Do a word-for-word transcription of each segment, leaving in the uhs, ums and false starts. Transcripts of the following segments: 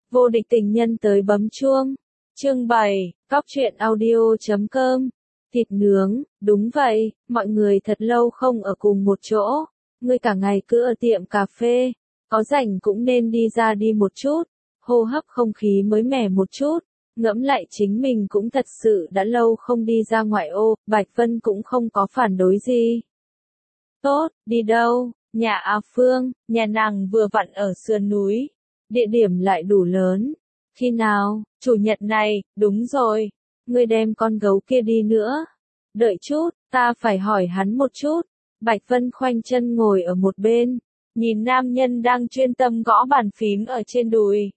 Vô địch tình nhân tới bấm chuông. Chương bảy, Góc truyện audio chấm com. Thịt nướng, đúng vậy, mọi người thật lâu không ở cùng một chỗ. Ngươi cả ngày cứ ở tiệm cà phê, có rảnh cũng nên đi ra đi một chút, hô hấp không khí mới mẻ một chút. Ngẫm lại chính mình cũng thật sự đã lâu không đi ra ngoại ô, Bạch Vân cũng không có phản đối gì. Tốt, đi đâu? Nhà A Phương, nhà nàng vừa vặn ở sườn núi. Địa điểm lại đủ lớn. Khi nào? Chủ nhật này, đúng rồi. Ngươi đem con gấu kia đi nữa. Đợi chút, ta phải hỏi hắn một chút. Bạch Vân khoanh chân ngồi ở một bên, nhìn nam nhân đang chuyên tâm gõ bàn phím ở trên đùi.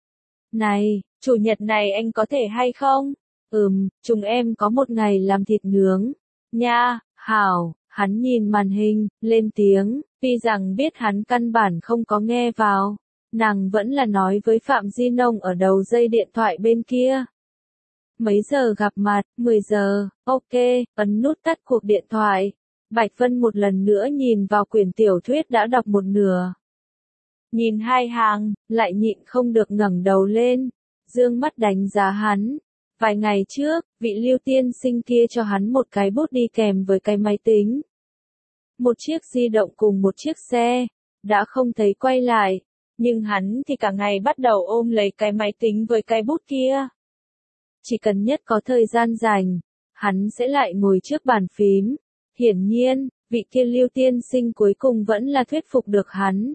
Này, chủ nhật này anh có thể hay không? Ừm, chúng em có một ngày làm thịt nướng. Nha, hảo, hắn nhìn màn hình, lên tiếng, tuy rằng biết hắn căn bản không có nghe vào. Nàng vẫn là nói với Phạm Di Nông ở đầu dây điện thoại bên kia. Mấy giờ gặp mặt? mười giờ, ok, ấn nút tắt cuộc điện thoại. Bạch Vân một lần nữa nhìn vào quyển tiểu thuyết đã đọc một nửa. Nhìn hai hàng, lại nhịn không được ngẩng đầu lên, dương mắt đánh giá hắn. Vài ngày trước, vị Lưu tiên sinh kia cho hắn một cái bút đi kèm với cái máy tính. Một chiếc di động cùng một chiếc xe, đã không thấy quay lại. Nhưng hắn thì cả ngày bắt đầu ôm lấy cái máy tính với cái bút kia. Chỉ cần nhất có thời gian rảnh, hắn sẽ lại ngồi trước bàn phím. Hiển nhiên, vị kia Lưu tiên sinh cuối cùng vẫn là thuyết phục được hắn.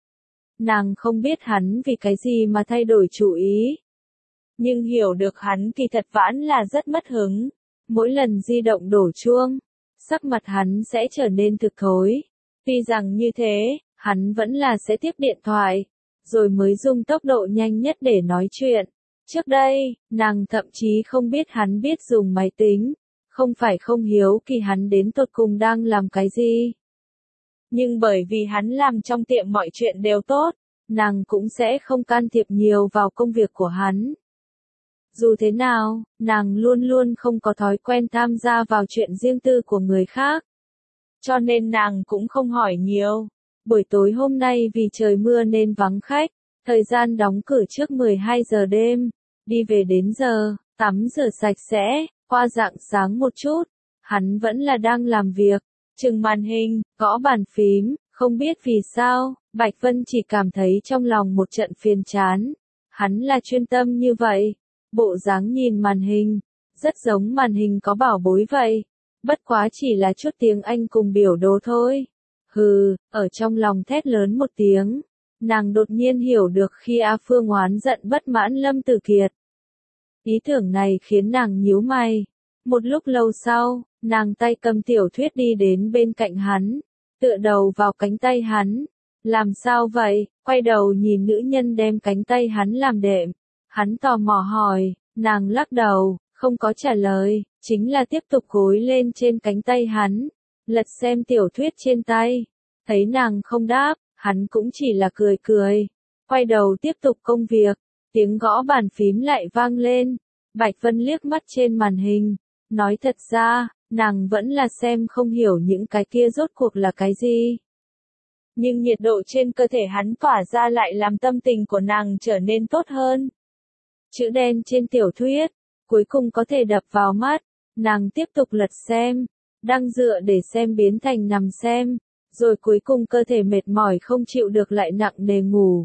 Nàng không biết hắn vì cái gì mà thay đổi chủ ý. Nhưng hiểu được hắn kỳ thật vãn là rất mất hứng. Mỗi lần di động đổ chuông, sắc mặt hắn sẽ trở nên thực thối. Tuy rằng như thế, hắn vẫn là sẽ tiếp điện thoại, rồi mới dùng tốc độ nhanh nhất để nói chuyện. Trước đây, nàng thậm chí không biết hắn biết dùng máy tính, không phải không hiếu kỳ hắn đến tột cùng đang làm cái gì. Nhưng bởi vì hắn làm trong tiệm mọi chuyện đều tốt, nàng cũng sẽ không can thiệp nhiều vào công việc của hắn. Dù thế nào, nàng luôn luôn không có thói quen tham gia vào chuyện riêng tư của người khác. Cho nên nàng cũng không hỏi nhiều. Buổi tối hôm nay vì trời mưa nên vắng khách, thời gian đóng cửa trước mười hai giờ đêm, đi về đến giờ, tắm rửa sạch sẽ, qua rạng sáng một chút, hắn vẫn là đang làm việc, chừng màn hình, gõ bàn phím, không biết vì sao, Bạch Vân chỉ cảm thấy trong lòng một trận phiền chán, hắn là chuyên tâm như vậy, bộ dáng nhìn màn hình, rất giống màn hình có bảo bối vậy, bất quá chỉ là chút tiếng Anh cùng biểu đồ thôi. Hừ, ở trong lòng thét lớn một tiếng, nàng đột nhiên hiểu được khi A Phương oán giận bất mãn Lâm Tử Kiệt. Ý tưởng này khiến nàng nhíu mày. Một lúc lâu sau, nàng tay cầm tiểu thuyết đi đến bên cạnh hắn, tựa đầu vào cánh tay hắn. Làm sao vậy? Quay đầu nhìn nữ nhân đem cánh tay hắn làm đệm. Hắn tò mò hỏi, nàng lắc đầu, không có trả lời, chính là tiếp tục gối lên trên cánh tay hắn. Lật xem tiểu thuyết trên tay, thấy nàng không đáp, hắn cũng chỉ là cười cười, quay đầu tiếp tục công việc, tiếng gõ bàn phím lại vang lên, Bạch Vân liếc mắt trên màn hình, nói thật ra, nàng vẫn là xem không hiểu những cái kia rốt cuộc là cái gì. Nhưng nhiệt độ trên cơ thể hắn tỏa ra lại làm tâm tình của nàng trở nên tốt hơn. Chữ đen trên tiểu thuyết, cuối cùng có thể đập vào mắt, nàng tiếp tục lật xem. Đang dựa để xem biến thành nằm xem, rồi cuối cùng cơ thể mệt mỏi không chịu được lại nặng nề ngủ.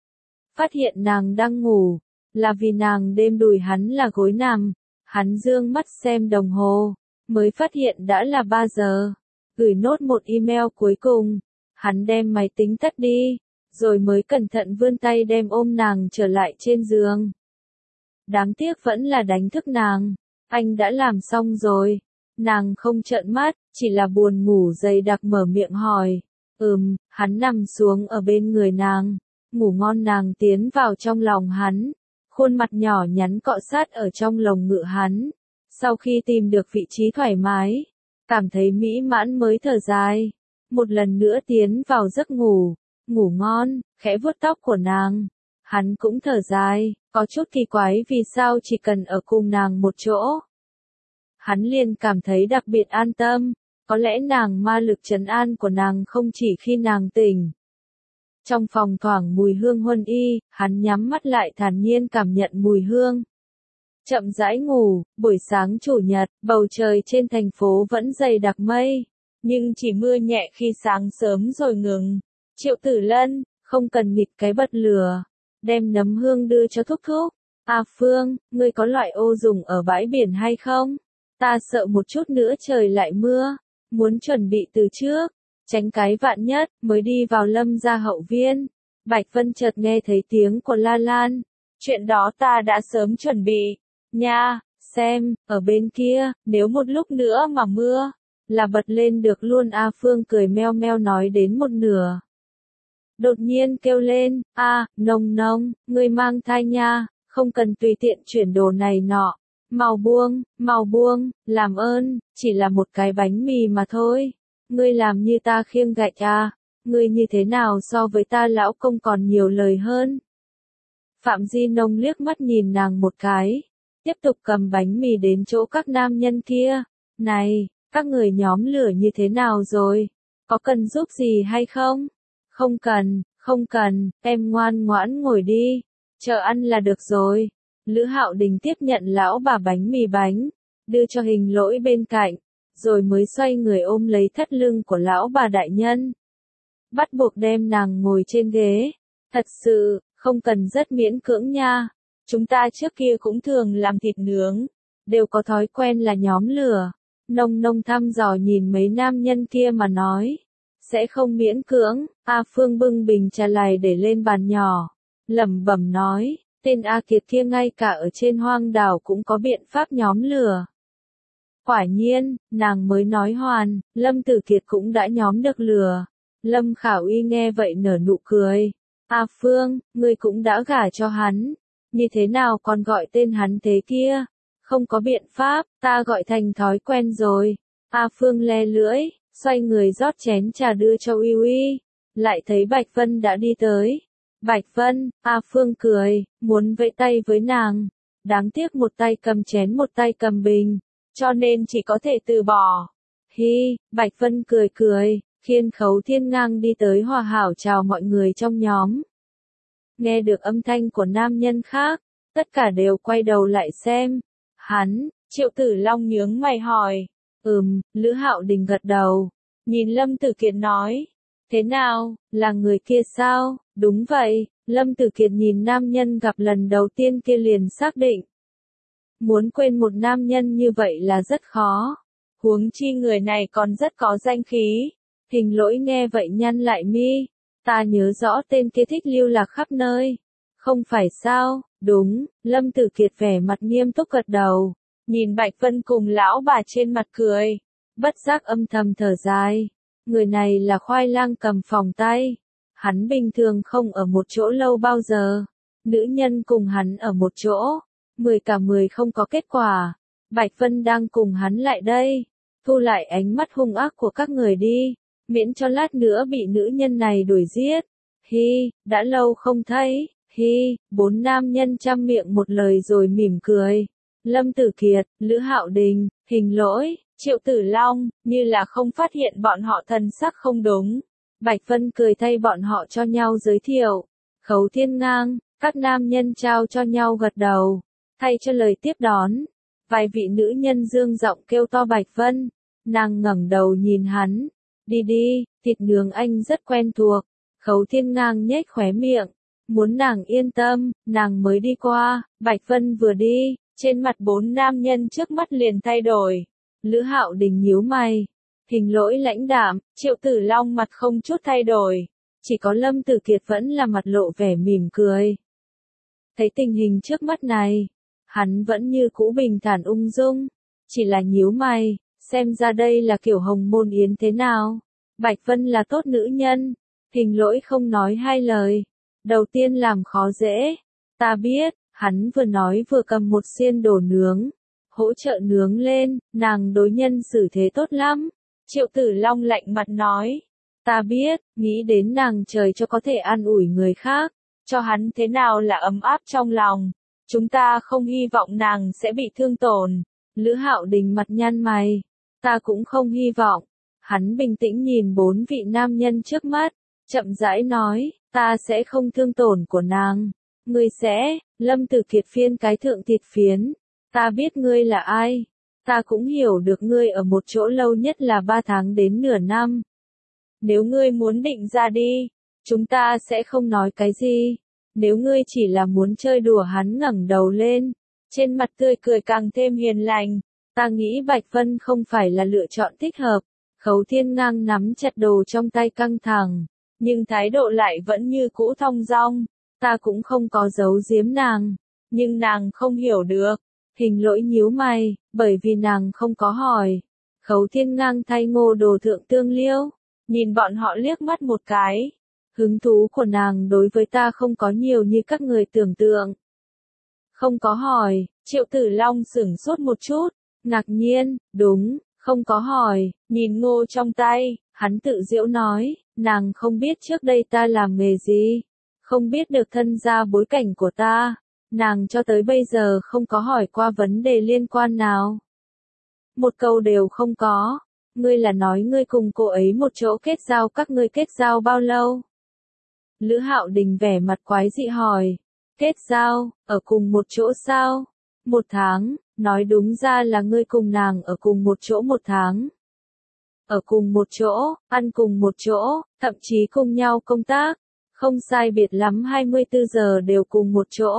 Phát hiện nàng đang ngủ, là vì nàng đêm đùi hắn là gối nằm, hắn dương mắt xem đồng hồ, mới phát hiện đã là ba giờ, gửi nốt một email cuối cùng, hắn đem máy tính tắt đi, rồi mới cẩn thận vươn tay đem ôm nàng trở lại trên giường. Đáng tiếc vẫn là đánh thức nàng, anh đã làm xong rồi. Nàng không trợn mắt, chỉ là buồn ngủ dày đặc mở miệng hỏi. Ừm, hắn nằm xuống ở bên người nàng. Ngủ ngon nàng tiến vào trong lòng hắn. Khuôn mặt nhỏ nhắn cọ sát ở trong lồng ngực hắn. Sau khi tìm được vị trí thoải mái, cảm thấy mỹ mãn mới thở dài. Một lần nữa tiến vào giấc ngủ. Ngủ ngon, khẽ vuốt tóc của nàng. Hắn cũng thở dài, có chút kỳ quái vì sao chỉ cần ở cùng nàng một chỗ. Hắn liền cảm thấy đặc biệt an tâm, có lẽ nàng ma lực trấn an của nàng không chỉ khi nàng tỉnh. Trong phòng thoảng mùi hương huân y, hắn nhắm mắt lại thản nhiên cảm nhận mùi hương. Chậm rãi ngủ, buổi sáng chủ nhật, bầu trời trên thành phố vẫn dày đặc mây, nhưng chỉ mưa nhẹ khi sáng sớm rồi ngừng. Triệu Tử Lân, không cần nghịch cái bật lửa, đem nấm hương đưa cho Thúc Thúc. A Phương, ngươi có loại ô dùng ở bãi biển hay không? Ta sợ một chút nữa trời lại mưa, muốn chuẩn bị từ trước, tránh cái vạn nhất, mới đi vào Lâm gia hậu viên. Bạch Vân chợt nghe thấy tiếng của La Lan. Chuyện đó ta đã sớm chuẩn bị. Nha, xem, ở bên kia, nếu một lúc nữa mà mưa, là bật lên được luôn. A Phương cười meo meo nói đến một nửa. Đột nhiên kêu lên, a, nông nông, ngươi mang thai nha, không cần tùy tiện chuyển đồ này nọ. Mau buông, mau buông, làm ơn, chỉ là một cái bánh mì mà thôi. Ngươi làm như ta khiêng gạch à, ngươi như thế nào so với ta lão công còn nhiều lời hơn. Phạm Di Nông liếc mắt nhìn nàng một cái, tiếp tục cầm bánh mì đến chỗ các nam nhân kia. Này, các người nhóm lửa như thế nào rồi? Có cần giúp gì hay không? Không cần, không cần, em ngoan ngoãn ngồi đi, chờ ăn là được rồi. Lữ Hạo Đình tiếp nhận lão bà bánh mì bánh, đưa cho Hình Lỗi bên cạnh, rồi mới xoay người ôm lấy thắt lưng của lão bà đại nhân. Bắt buộc đem nàng ngồi trên ghế. Thật sự, không cần rất miễn cưỡng nha. Chúng ta trước kia cũng thường làm thịt nướng, đều có thói quen là nhóm lửa. Nông nông thăm dò nhìn mấy nam nhân kia mà nói. Sẽ không miễn cưỡng. A Phương bưng bình trà lài để lên bàn nhỏ, lẩm bẩm nói. Tên A Kiệt kia ngay cả ở trên hoang đảo cũng có biện pháp nhóm lửa. Quả nhiên, nàng mới nói hoàn, Lâm Tử Kiệt cũng đã nhóm được lửa. Lâm Khảo Y nghe vậy nở nụ cười. A Phương, ngươi cũng đã gả cho hắn. Như thế nào còn gọi tên hắn thế kia? Không có biện pháp, ta gọi thành thói quen rồi. A Phương le lưỡi, xoay người rót chén trà đưa cho Uy Uy. Lại thấy Bạch Vân đã đi tới. Bạch Vân, A Phương cười, muốn vẫy tay với nàng. Đáng tiếc một tay cầm chén một tay cầm bình, cho nên chỉ có thể từ bỏ. Hi, Bạch Vân cười cười, khiên Khấu Thiên Ngang đi tới hòa hảo chào mọi người trong nhóm. Nghe được âm thanh của nam nhân khác, tất cả đều quay đầu lại xem. Hắn, Triệu Tử Long nhướng mày hỏi. Ừm, Lữ Hạo Đình gật đầu. Nhìn Lâm Tử Kiệt nói. Thế nào, là người kia sao? Đúng vậy, Lâm Tử Kiệt nhìn nam nhân gặp lần đầu tiên kia liền xác định. Muốn quên một nam nhân như vậy là rất khó. Huống chi người này còn rất có danh khí. Hình Lỗi nghe vậy nhăn lại mi. Ta nhớ rõ tên kia thích lưu lạc khắp nơi. Không phải sao? Đúng, Lâm Tử Kiệt vẻ mặt nghiêm túc gật đầu. Nhìn Bạch Vân cùng lão bà trên mặt cười. Bất giác âm thầm thở dài. Người này là khoai lang cầm phòng tay. Hắn bình thường không ở một chỗ lâu bao giờ. Nữ nhân cùng hắn ở một chỗ. Mười cả mười không có kết quả. Bạch Vân đang cùng hắn lại đây. Thu lại ánh mắt hung ác của các người đi. Miễn cho lát nữa bị nữ nhân này đuổi giết. Hi, đã lâu không thấy. Hi, bốn nam nhân trăm miệng một lời rồi mỉm cười. Lâm Tử Kiệt, Lữ Hạo Đình, Hình Lỗi, Triệu Tử Long, như là không phát hiện bọn họ thần sắc không đúng. Bạch Vân cười thay bọn họ cho nhau giới thiệu. Khấu Thiên Ngang, các nam nhân trao cho nhau gật đầu. Thay cho lời tiếp đón, vài vị nữ nhân dương giọng kêu to Bạch Vân. Nàng ngẩng đầu nhìn hắn. Đi đi, thịt nướng anh rất quen thuộc. Khấu Thiên Ngang nhếch khóe miệng. Muốn nàng yên tâm, nàng mới đi qua. Bạch Vân vừa đi, trên mặt bốn nam nhân trước mắt liền thay đổi. Lữ Hạo Đình nhíu mày. Hình Lỗi lãnh đạm, Triệu Tử Long mặt không chút thay đổi. Chỉ có Lâm Tử Kiệt vẫn là mặt lộ vẻ mỉm cười. Thấy tình hình trước mắt này, hắn vẫn như cũ bình thản ung dung. Chỉ là nhíu mày, xem ra đây là kiểu hồng môn yến thế nào. Bạch Vân là tốt nữ nhân. Hình Lỗi không nói hai lời. Đầu tiên làm khó dễ. Ta biết, hắn vừa nói vừa cầm một xiên đồ nướng. Hỗ trợ nướng lên, nàng đối nhân xử thế tốt lắm. Triệu Tử Long lạnh mặt nói. Ta biết, nghĩ đến nàng trời cho có thể an ủi người khác. Cho hắn thế nào là ấm áp trong lòng. Chúng ta không hy vọng nàng sẽ bị thương tổn. Lữ Hạo Đình mặt nhăn mày. Ta cũng không hy vọng. Hắn bình tĩnh nhìn bốn vị nam nhân trước mắt. chậm rãi nói, ta sẽ không thương tổn của nàng. Ngươi sẽ, Lâm Tử Kiệt phiên cái thượng thịt phiến. Ta biết ngươi là ai. Ta cũng hiểu được ngươi ở một chỗ lâu nhất là ba tháng đến nửa năm. Nếu ngươi muốn định ra đi, chúng ta sẽ không nói cái gì. Nếu ngươi chỉ là muốn chơi đùa, hắn ngẩng đầu lên, trên mặt tươi cười càng thêm hiền lành. Ta nghĩ Bạch Vân không phải là lựa chọn thích hợp. Khấu Thiên Ngang nắm chặt đồ trong tay căng thẳng, nhưng thái độ lại vẫn như cũ thong dong. Ta cũng không có giấu giếm nàng, nhưng nàng không hiểu được. Hình Lỗi nhíu mày, bởi vì nàng không có hỏi. Khấu Thiên Ngang thay Ngô Đồ Thượng tương liêu, nhìn bọn họ liếc mắt một cái. Hứng thú của nàng đối với ta không có nhiều như các người tưởng tượng. Không có hỏi, Triệu Tử Long sửng sốt một chút, ngạc nhiên, đúng, không có hỏi, nhìn ngô trong tay, hắn tự giễu nói, nàng không biết trước đây ta làm nghề gì, không biết được thân gia bối cảnh của ta, nàng cho tới bây giờ không có hỏi qua vấn đề liên quan nào. Một câu đều không có, ngươi là nói ngươi cùng cô ấy một chỗ kết giao, các ngươi kết giao bao lâu? Lữ Hạo Đình vẻ mặt quái dị hỏi, kết giao, ở cùng một chỗ sao? Một tháng, nói đúng ra là ngươi cùng nàng ở cùng một chỗ một tháng. Ở cùng một chỗ, ăn cùng một chỗ, thậm chí cùng nhau công tác, không sai biệt lắm hai mươi tư giờ đều cùng một chỗ.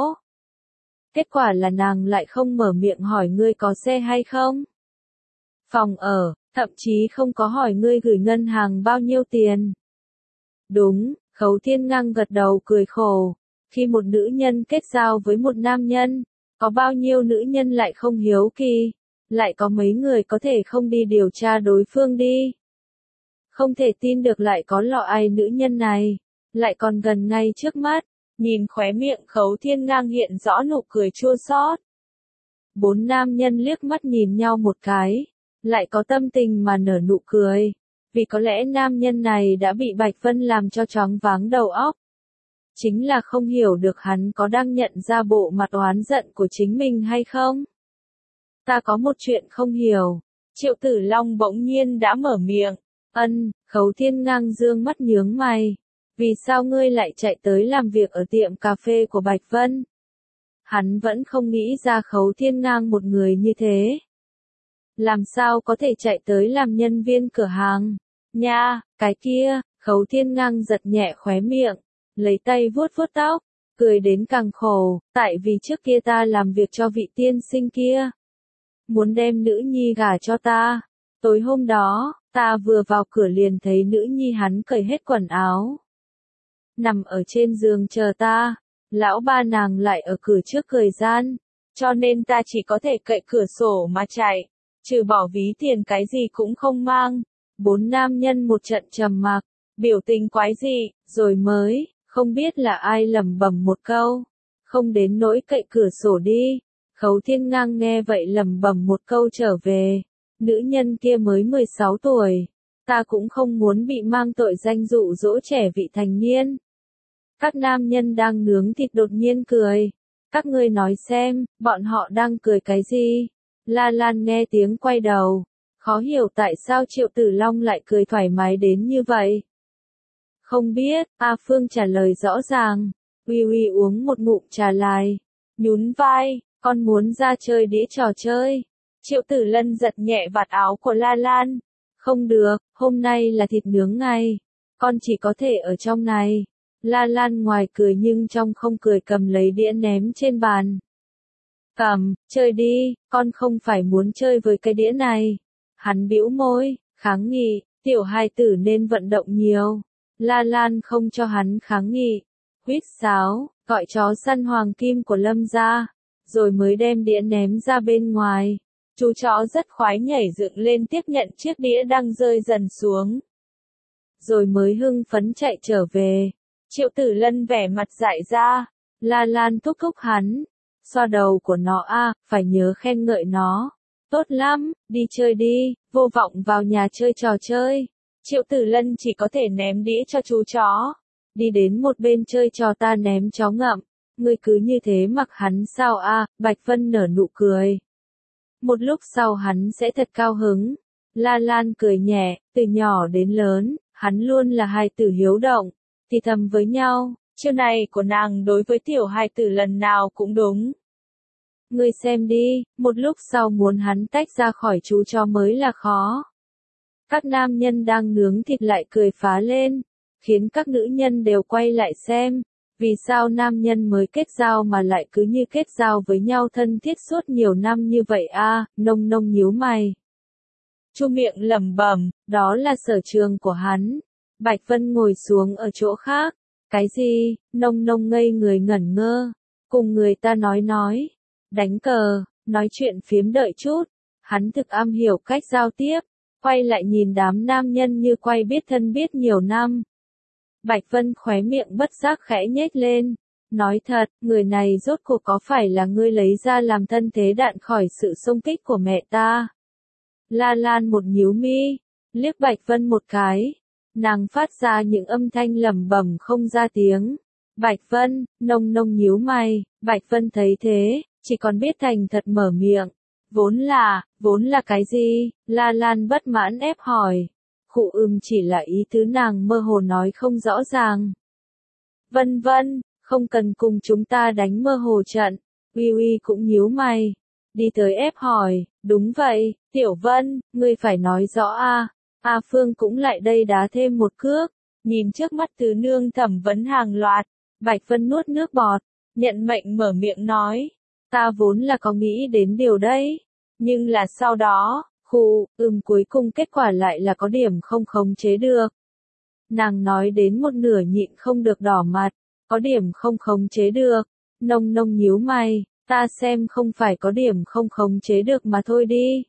Kết quả là nàng lại không mở miệng hỏi ngươi có xe hay không? Phòng ở, thậm chí không có hỏi ngươi gửi ngân hàng bao nhiêu tiền. Đúng, Khấu Thiên Ngang gật đầu cười khổ. Khi một nữ nhân kết giao với một nam nhân, có bao nhiêu nữ nhân lại không hiếu kỳ, lại có mấy người có thể không đi điều tra đối phương đi. Không thể tin được lại có lọ ai nữ nhân này, lại còn gần ngay trước mắt, nhìn khóe miệng Khấu Thiên Ngang hiện rõ nụ cười chua xót. Bốn nam nhân liếc mắt nhìn nhau một cái, lại có tâm tình mà nở nụ cười, vì có lẽ nam nhân này đã bị Bạch Vân làm cho choáng váng đầu óc. Chính là không hiểu được hắn có đang nhận ra bộ mặt oán giận của chính mình hay không. Ta có một chuyện không hiểu. Triệu Tử Long bỗng nhiên đã mở miệng. Ân, Khấu Thiên Ngang dương mắt nhướng mày. Vì sao ngươi lại chạy tới làm việc ở tiệm cà phê của Bạch Vân? Hắn vẫn không nghĩ ra Khấu Thiên Ngang một người như thế. Làm sao có thể chạy tới làm nhân viên cửa hàng? Nha, cái kia, Khấu Thiên Ngang giật nhẹ khóe miệng, lấy tay vuốt vuốt tóc, cười đến càng khổ, tại vì trước kia ta làm việc cho vị tiên sinh kia. Muốn đem nữ nhi gả cho ta. Tối hôm đó, ta vừa vào cửa liền thấy nữ nhi hắn cởi hết quần áo. Nằm ở trên giường chờ ta, lão ba nàng lại ở cửa trước cười gian, cho nên ta chỉ có thể cậy cửa sổ mà chạy, trừ bỏ ví tiền cái gì cũng không mang. Bốn nam nhân một trận trầm mặc, biểu tình quái dị, rồi mới, không biết là ai lẩm bẩm một câu, không đến nỗi cậy cửa sổ đi. Khấu Thiên Ngang nghe vậy lẩm bẩm một câu trở về, nữ nhân kia mới mười sáu tuổi, ta cũng không muốn bị mang tội danh dụ dỗ trẻ vị thành niên. Các nam nhân đang nướng thịt đột nhiên cười, các ngươi nói xem, bọn họ đang cười cái gì? La Lan nghe tiếng quay đầu, khó hiểu tại sao Triệu Tử Long lại cười thoải mái đến như vậy. Không biết, A Phương trả lời rõ ràng, Uy Uy uống một ngụm trà lại, nhún vai, con muốn ra chơi đĩa trò chơi. Triệu Tử Lân giật nhẹ vạt áo của La Lan, không được, hôm nay là thịt nướng ngày, con chỉ có thể ở trong này. La Lan ngoài cười nhưng trong không cười cầm lấy đĩa ném trên bàn. Cầm, chơi đi, con không phải muốn chơi với cái đĩa này. Hắn bĩu môi, kháng nghị, tiểu hài tử nên vận động nhiều. La Lan không cho hắn kháng nghị, huýt sáo, gọi chó săn hoàng kim của Lâm ra, rồi mới đem đĩa ném ra bên ngoài. Chú chó rất khoái nhảy dựng lên tiếp nhận chiếc đĩa đang rơi dần xuống. Rồi mới hưng phấn chạy trở về. Triệu Tử Lân vẻ mặt dại ra, La Lan thúc thúc hắn, xoa đầu của nó a, à, phải nhớ khen ngợi nó. Tốt lắm, đi chơi đi, vô vọng vào nhà chơi trò chơi. Triệu Tử Lân chỉ có thể ném đĩa cho chú chó. Đi đến một bên chơi trò ta ném chó ngậm. Ngươi cứ như thế mặc hắn sao a? À, Bạch Vân nở nụ cười. Một lúc sau hắn sẽ thật cao hứng. La Lan cười nhẹ, từ nhỏ đến lớn, hắn luôn là hài tử hiếu động, thì thầm với nhau, chiêu này của nàng đối với tiểu hài tử lần nào cũng đúng. Ngươi xem đi, một lúc sau muốn hắn tách ra khỏi chú chó mới là khó. Các nam nhân đang nướng thịt lại cười phá lên, khiến các nữ nhân đều quay lại xem, vì sao nam nhân mới kết giao mà lại cứ như kết giao với nhau thân thiết suốt nhiều năm như vậy a, à, nông nông nhíu mày. Chu miệng lẩm bẩm, đó là sở trường của hắn. Bạch Vân ngồi xuống ở chỗ khác, cái gì, nông nông ngây người ngẩn ngơ, cùng người ta nói nói, đánh cờ, nói chuyện phiếm đợi chút, hắn thực am hiểu cách giao tiếp, quay lại nhìn đám nam nhân như quay biết thân biết nhiều năm. Bạch Vân khóe miệng bất giác khẽ nhếch lên, nói thật, người này rốt cuộc có phải là ngươi lấy ra làm thân thế đạn khỏi sự xung kích của mẹ ta? La Lan một nhíu mi, liếc Bạch Vân một cái, nàng phát ra những âm thanh lẩm bẩm không ra tiếng. Bạch Vân, nông nông nhíu mày, Bạch Vân thấy thế, chỉ còn biết thành thật mở miệng. Vốn là, vốn là cái gì? La Lan bất mãn ép hỏi. Khụ ừm chỉ là ý tứ nàng mơ hồ nói không rõ ràng. Vân Vân, không cần cùng chúng ta đánh mơ hồ trận. Uy Uy cũng nhíu mày. Đi tới ép hỏi, đúng vậy, Tiểu Vân, ngươi phải nói rõ a. A Phương cũng lại đây đá thêm một cước. Nhìn trước mắt tứ nương thẩm vấn hàng loạt. Bạch Vân nuốt nước bọt, nhận mệnh mở miệng nói. Ta vốn là có nghĩ đến điều đấy. Nhưng là sau đó, khu, ừm cuối cùng kết quả lại là có điểm không khống chế được. Nàng nói đến một nửa nhịn không được đỏ mặt, có điểm không khống chế được. Nông nông nhíu mày, ta xem không phải có điểm không khống chế được mà thôi đi.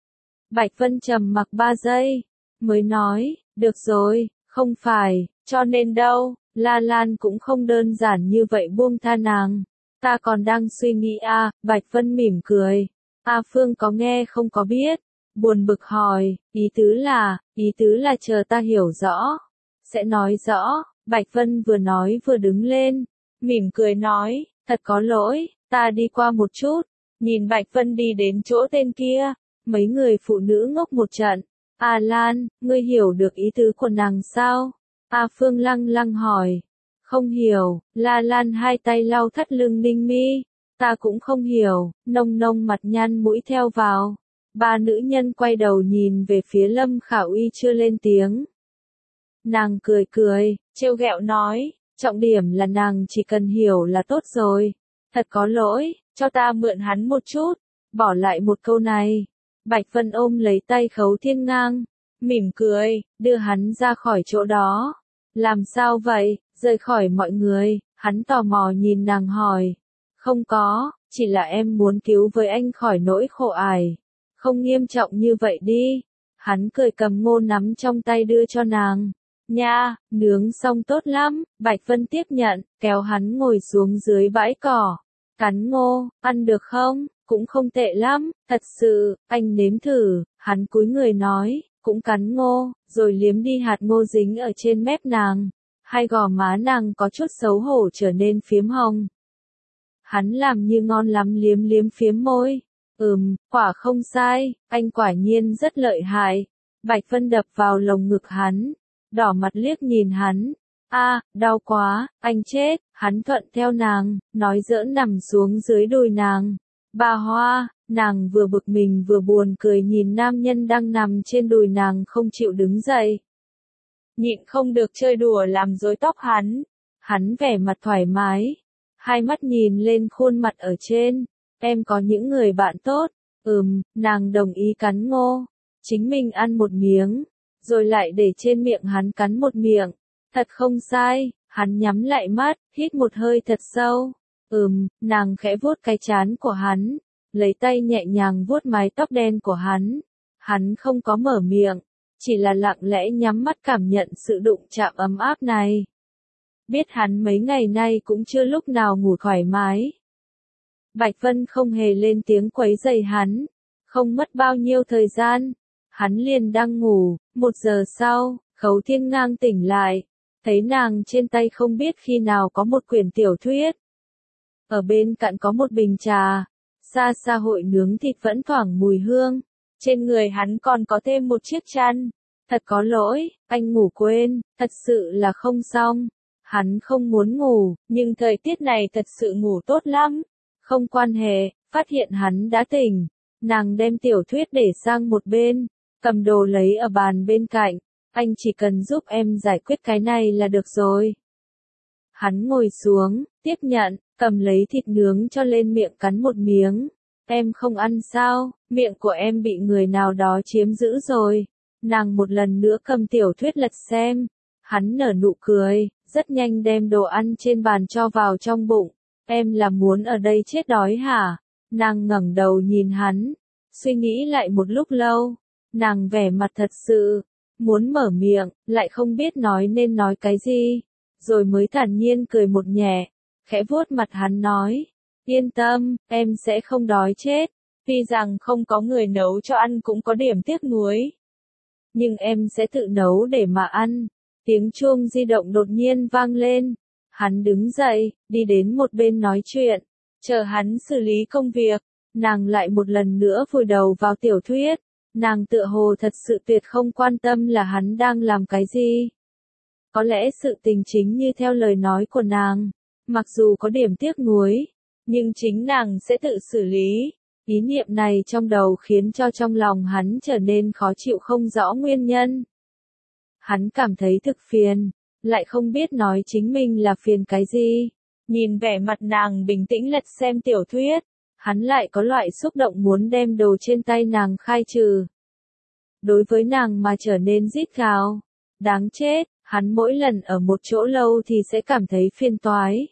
Bạch Vân trầm mặc ba giây, mới nói, được rồi, không phải, cho nên đâu, La Lan cũng không đơn giản như vậy buông tha nàng. Ta còn đang suy nghĩ a, à, Bạch Vân mỉm cười. A Phương có nghe không có biết, buồn bực hỏi, ý tứ là, ý tứ là chờ ta hiểu rõ, sẽ nói rõ. Bạch Vân vừa nói vừa đứng lên, mỉm cười nói, thật có lỗi, ta đi qua một chút. Nhìn Bạch Vân đi đến chỗ tên kia, mấy người phụ nữ ngốc một trận. A Lan, ngươi hiểu được ý tứ của nàng sao? A Phương lăng lăng hỏi. Không hiểu, La Lan hai tay lau thắt lưng ninh mi. Ta cũng không hiểu, nông nông mặt nhăn mũi theo vào. Ba nữ nhân quay đầu nhìn về phía Lâm Khả Uy chưa lên tiếng. Nàng cười cười, trêu ghẹo nói, trọng điểm là nàng chỉ cần hiểu là tốt rồi. Thật có lỗi, cho ta mượn hắn một chút, bỏ lại một câu này. Bạch Vân ôm lấy tay Khấu Thiên Ngang, mỉm cười, đưa hắn ra khỏi chỗ đó. Làm sao vậy, rời khỏi mọi người, hắn tò mò nhìn nàng hỏi. Không có, chỉ là em muốn cứu với anh khỏi nỗi khổ ải. Không nghiêm trọng như vậy đi. Hắn cười cầm ngô nắm trong tay đưa cho nàng. Nha, nướng xong tốt lắm, Bạch Vân tiếp nhận, kéo hắn ngồi xuống dưới bãi cỏ. Cắn ngô, ăn được không? Cũng không tệ lắm, thật sự, anh nếm thử, hắn cúi người nói, cũng cắn ngô, rồi liếm đi hạt ngô dính ở trên mép nàng. Hai gò má nàng có chút xấu hổ trở nên phiếm hồng. Hắn làm như ngon lắm liếm liếm phiếm môi. Ừm, quả không sai, anh quả nhiên rất lợi hại. Bạch Vân đập vào lồng ngực hắn, đỏ mặt liếc nhìn hắn. A, đau quá, anh chết, hắn thuận theo nàng, nói giỡn nằm xuống dưới đùi nàng. Bà Hoa, nàng vừa bực mình vừa buồn cười nhìn nam nhân đang nằm trên đùi nàng không chịu đứng dậy. Nhịn không được chơi đùa làm rối tóc hắn. Hắn vẻ mặt thoải mái, hai mắt nhìn lên khuôn mặt ở trên. Em có những người bạn tốt. Ừm, nàng đồng ý cắn ngô. Chính mình ăn một miếng, rồi lại để trên miệng hắn cắn một miệng. Thật không sai, hắn nhắm lại mắt, hít một hơi thật sâu. Ừm, nàng khẽ vuốt cái trán của hắn, lấy tay nhẹ nhàng vuốt mái tóc đen của hắn. Hắn không có mở miệng, chỉ là lặng lẽ nhắm mắt cảm nhận sự đụng chạm ấm áp này. Biết hắn mấy ngày nay cũng chưa lúc nào ngủ thoải mái. Bạch Vân không hề lên tiếng quấy rầy hắn, không mất bao nhiêu thời gian, hắn liền đang ngủ. Một giờ sau, Khấu Thiên Ngang tỉnh lại, thấy nàng trên tay không biết khi nào có một quyển tiểu thuyết. Ở bên cạnh có một bình trà, xa xa hội nướng thịt vẫn thoảng mùi hương, trên người hắn còn có thêm một chiếc chăn. Thật có lỗi, anh ngủ quên, thật sự là không xong. Hắn không muốn ngủ, nhưng thời tiết này thật sự ngủ tốt lắm. Không quan hệ, phát hiện hắn đã tỉnh. Nàng đem tiểu thuyết để sang một bên, cầm đồ lấy ở bàn bên cạnh. Anh chỉ cần giúp em giải quyết cái này là được rồi. Hắn ngồi xuống, tiếp nhận, cầm lấy thịt nướng cho lên miệng cắn một miếng. Em không ăn sao, miệng của em bị người nào đó chiếm giữ rồi. Nàng một lần nữa cầm tiểu thuyết lật xem. Hắn nở nụ cười, rất nhanh đem đồ ăn trên bàn cho vào trong bụng. Em là muốn ở đây chết đói hả? Nàng ngẩng đầu nhìn hắn, suy nghĩ lại một lúc lâu. Nàng vẻ mặt thật sự, muốn mở miệng, lại không biết nói nên nói cái gì. Rồi mới thản nhiên cười một nhẹ, khẽ vuốt mặt hắn nói. Yên tâm, em sẽ không đói chết. Tuy rằng không có người nấu cho ăn cũng có điểm tiếc nuối. Nhưng em sẽ tự nấu để mà ăn. Tiếng chuông di động đột nhiên vang lên. Hắn đứng dậy, đi đến một bên nói chuyện. Chờ hắn xử lý công việc, nàng lại một lần nữa vùi đầu vào tiểu thuyết. Nàng tựa hồ thật sự tuyệt không quan tâm là hắn đang làm cái gì. Có lẽ sự tình chính như theo lời nói của nàng. Mặc dù có điểm tiếc nuối, nhưng chính nàng sẽ tự xử lý. Ý niệm này trong đầu khiến cho trong lòng hắn trở nên khó chịu không rõ nguyên nhân. Hắn cảm thấy thực phiền, lại không biết nói chính mình là phiền cái gì. Nhìn vẻ mặt nàng bình tĩnh lật xem tiểu thuyết, hắn lại có loại xúc động muốn đem đồ trên tay nàng khai trừ. Đối với nàng mà trở nên rít gào. Đáng chết, hắn mỗi lần ở một chỗ lâu thì sẽ cảm thấy phiền toái.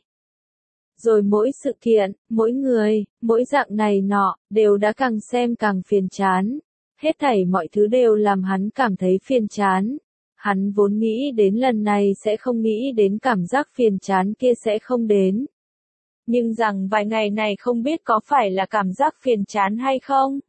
Rồi mỗi sự kiện, mỗi người, mỗi dạng này nọ, đều đã càng xem càng phiền chán. Hết thảy mọi thứ đều làm hắn cảm thấy phiền chán. Hắn vốn nghĩ đến lần này sẽ không nghĩ đến cảm giác phiền chán kia sẽ không đến. Nhưng rằng vài ngày này không biết có phải là cảm giác phiền chán hay không.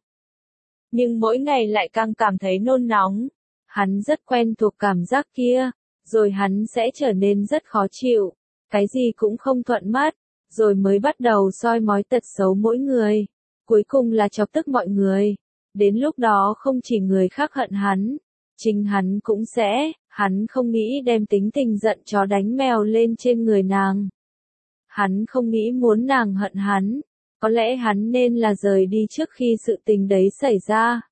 Nhưng mỗi ngày lại càng cảm thấy nôn nóng. Hắn rất quen thuộc cảm giác kia, rồi hắn sẽ trở nên rất khó chịu. Cái gì cũng không thuận mắt, rồi mới bắt đầu soi mói tật xấu mỗi người. Cuối cùng là chọc tức mọi người. Đến lúc đó không chỉ người khác hận hắn, chính hắn cũng sẽ, hắn không nghĩ đem tính tình giận chó đánh mèo lên trên người nàng. Hắn không nghĩ muốn nàng hận hắn, có lẽ hắn nên là rời đi trước khi sự tình đấy xảy ra.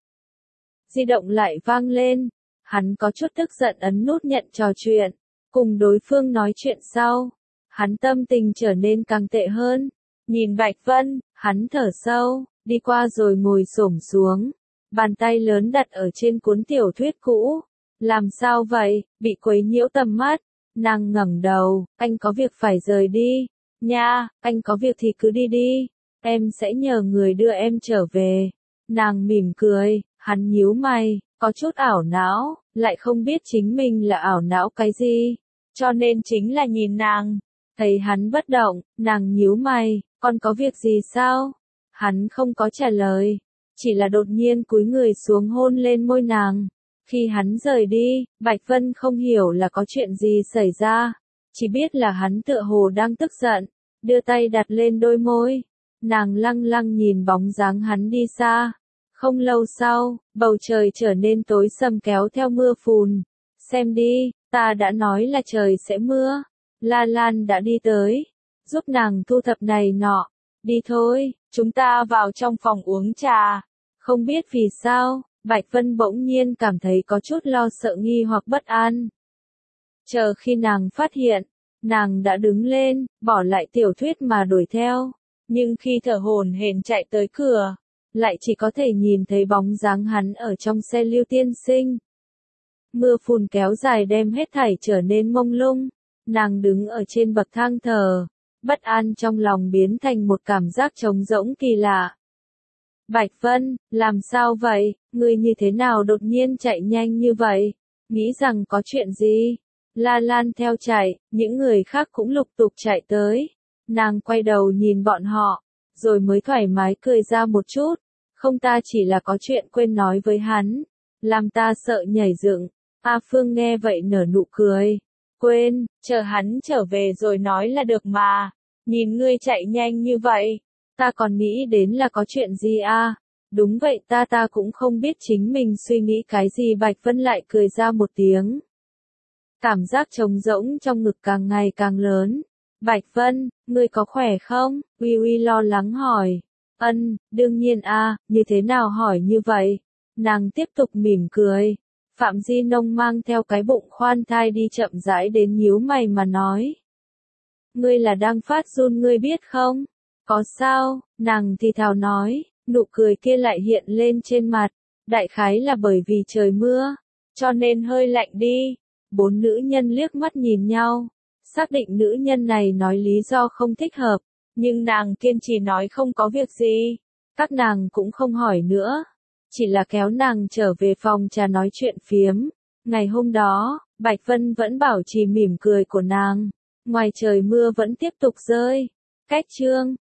Di động lại vang lên, hắn có chút tức giận ấn nút nhận trò chuyện, cùng đối phương nói chuyện sau. Hắn tâm tình trở nên càng tệ hơn, nhìn Bạch Vân, hắn thở sâu, đi qua rồi ngồi xổm xuống. Bàn tay lớn đặt ở trên cuốn tiểu thuyết cũ. Làm sao vậy, bị quấy nhiễu tầm mắt. Nàng ngẩng đầu, anh có việc phải rời đi. Nha, anh có việc thì cứ đi đi. Em sẽ nhờ người đưa em trở về. Nàng mỉm cười, hắn nhíu mày, có chút ảo não, lại không biết chính mình là ảo não cái gì. Cho nên chính là nhìn nàng. Thấy hắn bất động, nàng nhíu mày, còn có việc gì sao? Hắn không có trả lời. Chỉ là đột nhiên cúi người xuống hôn lên môi nàng. Khi hắn rời đi, Bạch Vân không hiểu là có chuyện gì xảy ra. Chỉ biết là hắn tựa hồ đang tức giận, đưa tay đặt lên đôi môi. Nàng lăng lăng nhìn bóng dáng hắn đi xa. Không lâu sau, bầu trời trở nên tối sầm kéo theo mưa phùn. Xem đi, ta đã nói là trời sẽ mưa. La Lan đã đi tới, giúp nàng thu thập này nọ. Đi thôi, chúng ta vào trong phòng uống trà. Không biết vì sao, Bạch Vân bỗng nhiên cảm thấy có chút lo sợ nghi hoặc bất an. Chờ khi nàng phát hiện, nàng đã đứng lên, bỏ lại tiểu thuyết mà đuổi theo. Nhưng khi thở hổn hển chạy tới cửa, lại chỉ có thể nhìn thấy bóng dáng hắn ở trong xe Lưu Tiên Sinh. Mưa phùn kéo dài đem hết thảy trở nên mông lung. Nàng đứng ở trên bậc thang thờ, bất an trong lòng biến thành một cảm giác trống rỗng kỳ lạ. Bạch Vân, làm sao vậy, ngươi như thế nào đột nhiên chạy nhanh như vậy, nghĩ rằng có chuyện gì? La Lan theo chạy, những người khác cũng lục tục chạy tới. Nàng quay đầu nhìn bọn họ, rồi mới thoải mái cười ra một chút. Không, ta chỉ là có chuyện quên nói với hắn, làm ta sợ nhảy dựng. A Phương nghe vậy nở nụ cười. Quên, chờ hắn trở về rồi nói là được mà. Nhìn ngươi chạy nhanh như vậy, ta còn nghĩ đến là có chuyện gì à? Đúng vậy, ta ta cũng không biết chính mình suy nghĩ cái gì. Bạch Vân lại cười ra một tiếng. Cảm giác trống rỗng trong ngực càng ngày càng lớn. Bạch Vân, ngươi có khỏe không? Uy Uy lo lắng hỏi. Ân, đương nhiên a, như thế nào hỏi như vậy? Nàng tiếp tục mỉm cười. Phạm Di Nông mang theo cái bụng khoan thai đi chậm rãi đến nhíu mày mà nói. Ngươi là đang phát run ngươi biết không? Có sao? Nàng thì thào nói, nụ cười kia lại hiện lên trên mặt. Đại khái là bởi vì trời mưa, cho nên hơi lạnh đi. Bốn nữ nhân liếc mắt nhìn nhau, xác định nữ nhân này nói lý do không thích hợp, nhưng nàng kiên trì nói không có việc gì. Các nàng cũng không hỏi nữa, chỉ là kéo nàng trở về phòng trà nói chuyện phiếm. Ngày hôm đó, Bạch Vân vẫn bảo trì mỉm cười của nàng, ngoài trời mưa vẫn tiếp tục rơi. Cách chương